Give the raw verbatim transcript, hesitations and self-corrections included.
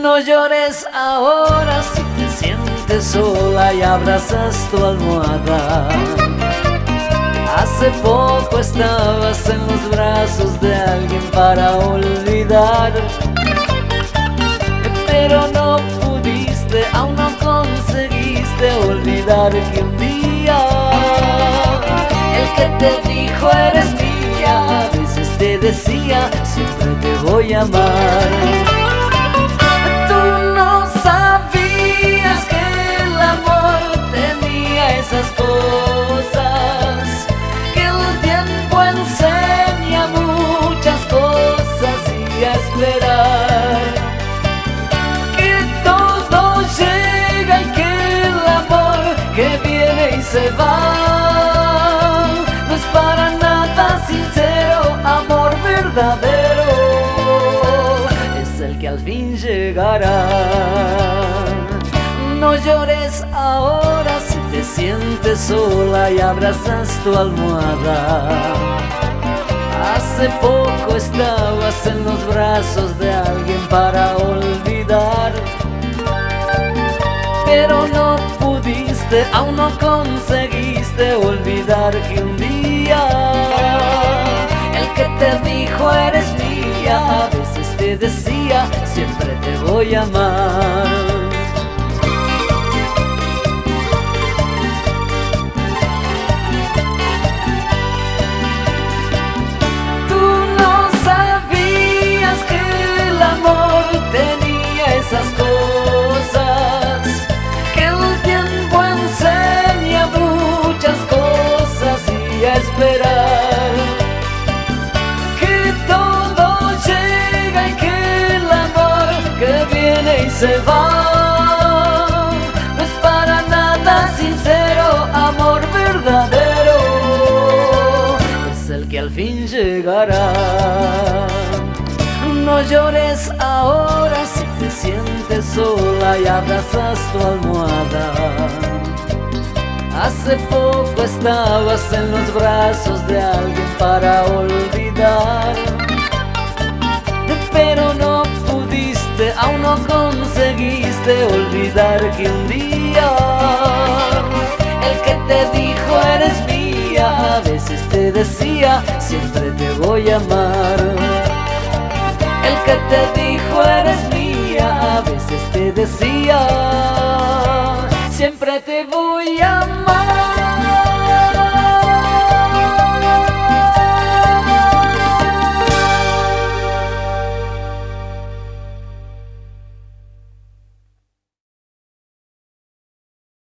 No llores ahora si te sientes sola y abrazas tu almohada. Hace poco estabas en los brazos de alguien para olvidar, pero no pudiste, aún no conseguiste olvidar que un día el que te dijo eres mía, a veces te decía siempre te voy a amar. Tú no sabías que el amor tenía esas cosas, que el tiempo enseña muchas cosas y a esperar que todo llega y que el amor que viene y se va no es para nada sincero. Amor verdadero es el que al fin llegará. No llores ahora si te sientes sola y abrazas tu almohada. Hace poco estabas en los brazos de alguien para olvidar, pero no pudiste, aún no conseguiste olvidar que un día el que te dijo eres mía, a veces te decía siempre te voy a amar. Esas cosas que el tiempo enseña muchas cosas y a esperar que todo llega y que el amor que viene y se va no es para nada sincero. Amor verdadero es el que al fin llegará. No llores ahora si te sientes sola y abrazas tu almohada. Hace poco estabas en los brazos de alguien para olvidar, pero no pudiste, aún no conseguiste olvidar que un día el que te dijo eres mía, a veces te decía siempre te voy a amar. El que te dijo eres mía, a veces te decía siempre te voy a amar.